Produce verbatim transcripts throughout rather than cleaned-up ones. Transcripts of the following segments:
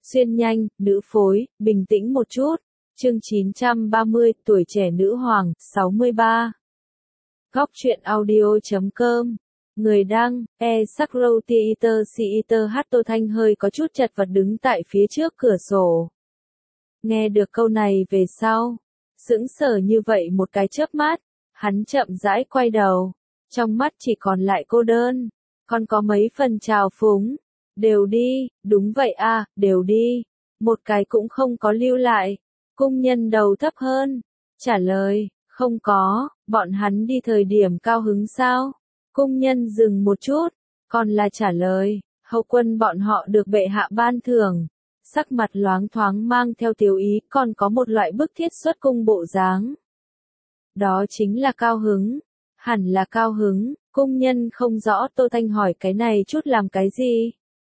Xuyên nhanh, nữ phối, bình tĩnh một chút. Chương chín trăm ba mươi, tuổi trẻ nữ hoàng, sáu mươi ba. Góc truyện audio chấm com. Người đăng, e Sakro Theater Theater hát. Tô Thanh hơi có chút chật vật đứng tại phía trước cửa sổ. Nghe được câu này về sau, sững sờ như vậy một cái chớp mắt, hắn chậm rãi quay đầu, trong mắt chỉ còn lại cô đơn, còn có mấy phần trào phúng. Đều đi, đúng vậy a, đều đi, một cái cũng không có lưu lại. Cung nhân đầu thấp hơn, trả lời, không có, bọn hắn đi thời điểm cao hứng sao? Cung nhân dừng một chút, còn là trả lời, hậu quân bọn họ được bệ hạ ban thưởng. Sắc mặt loáng thoáng mang theo tiểu ý, còn có một loại bức thiết xuất cung bộ dáng. Đó chính là cao hứng, hẳn là cao hứng. Cung nhân không rõ. Tô Thanh hỏi cái này chút làm cái gì?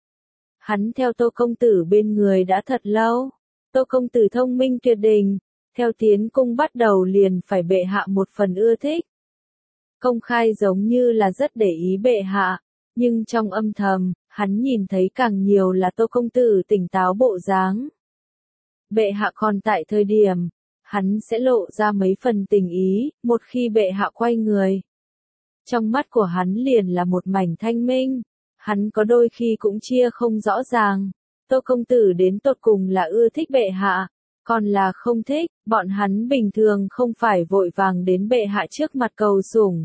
Hắn theo Tô công tử bên người đã thật lâu. Tô công tử thông minh tuyệt đỉnh, theo tiến cung bắt đầu liền phải bệ hạ một phần ưa thích. Công khai giống như là rất để ý bệ hạ, nhưng trong âm thầm, hắn nhìn thấy càng nhiều là Tô công tử tỉnh táo bộ dáng. Bệ hạ còn tại thời điểm, hắn sẽ lộ ra mấy phần tình ý, một khi bệ hạ quay người. Trong mắt của hắn liền là một mảnh thanh minh, hắn có đôi khi cũng chia không rõ ràng. Tô công tử đến tột cùng là ưa thích bệ hạ, còn là không thích. Bọn hắn bình thường không phải vội vàng đến bệ hạ trước mặt cầu sủng.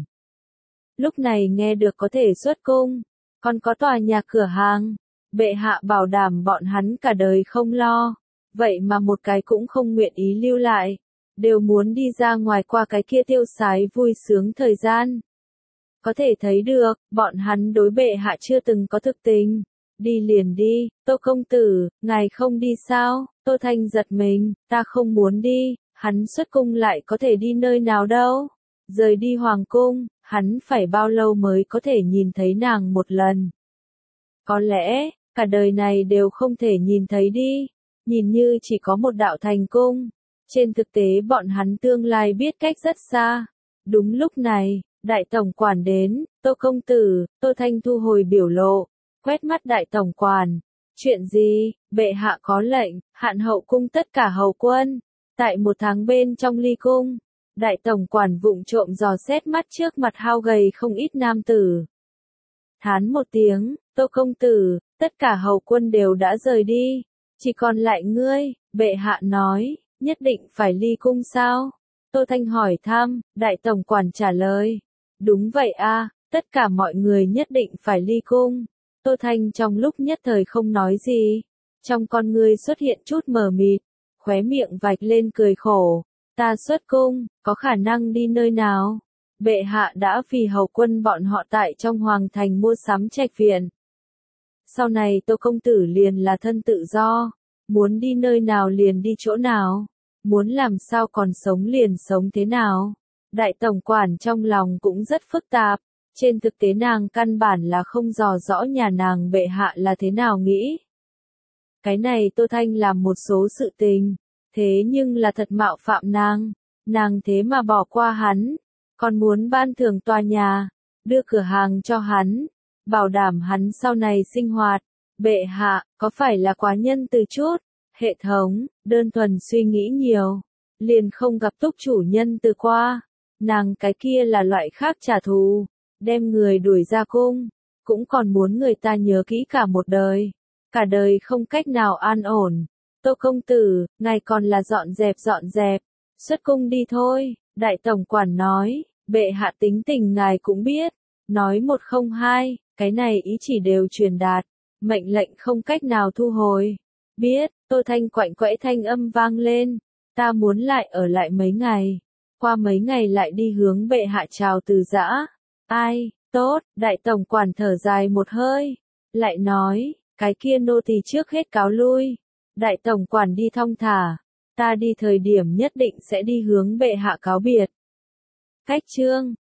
Lúc này nghe được có thể xuất cung, còn có tòa nhà cửa hàng, bệ hạ bảo đảm bọn hắn cả đời không lo, vậy mà một cái cũng không nguyện ý lưu lại, đều muốn đi ra ngoài qua cái kia tiêu sái vui sướng thời gian. Có thể thấy được, bọn hắn đối bệ hạ chưa từng có thực tình. Đi liền đi, Tô công tử, ngài không đi sao? Tô Thanh giật mình, ta không muốn đi. Hắn xuất cung lại có thể đi nơi nào đâu? Rời đi hoàng cung, hắn phải bao lâu mới có thể nhìn thấy nàng một lần? Có lẽ, cả đời này đều không thể nhìn thấy đi. Nhìn như chỉ có một đạo thành cung. Trên thực tế bọn hắn tương lai biết cách rất xa. Đúng lúc này, đại tổng quản đến. Tô công tử. Tô Thanh thu hồi biểu lộ, quét mắt đại tổng quản. Chuyện gì? Bệ hạ có lệnh, hạn hậu cung tất cả hầu quân, tại một tháng bên trong ly cung. Đại tổng quản vụng trộm dò xét mắt trước mặt hao gầy không ít nam tử. Thán một tiếng, Tô công tử, tất cả hầu quân đều đã rời đi, chỉ còn lại ngươi. Bệ hạ nói, nhất định phải ly cung sao? Tô Thanh hỏi thăm. Đại tổng quản trả lời, đúng vậy a, tất cả mọi người nhất định phải ly cung. Tô Thanh trong lúc nhất thời không nói gì, trong con ngươi xuất hiện chút mờ mịt, khóe miệng vạch lên cười khổ. Ta xuất cung, có khả năng đi nơi nào? Bệ hạ đã vì hầu quân bọn họ tại trong hoàng thành mua sắm trạch viện. Sau này Tô công tử liền là thân tự do, muốn đi nơi nào liền đi chỗ nào, muốn làm sao còn sống liền sống thế nào. Đại tổng quản trong lòng cũng rất phức tạp. Trên thực tế nàng căn bản là không dò rõ nhà nàng bệ hạ là thế nào nghĩ. Cái này Tô Thanh làm một số sự tình, thế nhưng là thật mạo phạm nàng. Nàng thế mà bỏ qua hắn, còn muốn ban thưởng tòa nhà, đưa cửa hàng cho hắn, bảo đảm hắn sau này sinh hoạt. Bệ hạ, có phải là quá nhân từ chút? Hệ thống, đơn thuần suy nghĩ nhiều, liền không gặp túc chủ nhân từ qua. Nàng cái kia là loại khác trả thù. Đem người đuổi ra cung, cũng còn muốn người ta nhớ kỹ cả một đời, cả đời không cách nào an ổn. Tô công tử, ngài còn là dọn dẹp dọn dẹp, xuất cung đi thôi. Đại tổng quản nói, bệ hạ tính tình ngài cũng biết, nói một không hai, cái này ý chỉ đều truyền đạt, mệnh lệnh không cách nào thu hồi. Biết. Tô Thanh quạnh quẽ thanh âm vang lên, ta muốn lại ở lại mấy ngày, qua mấy ngày lại đi hướng bệ hạ chào từ giã. Ai, tốt. Đại tổng quản thở dài một hơi, lại nói, cái kia nô tỳ trước hết cáo lui. Đại tổng quản đi thong thả, ta đi thời điểm nhất định sẽ đi hướng bệ hạ cáo biệt. Cách chương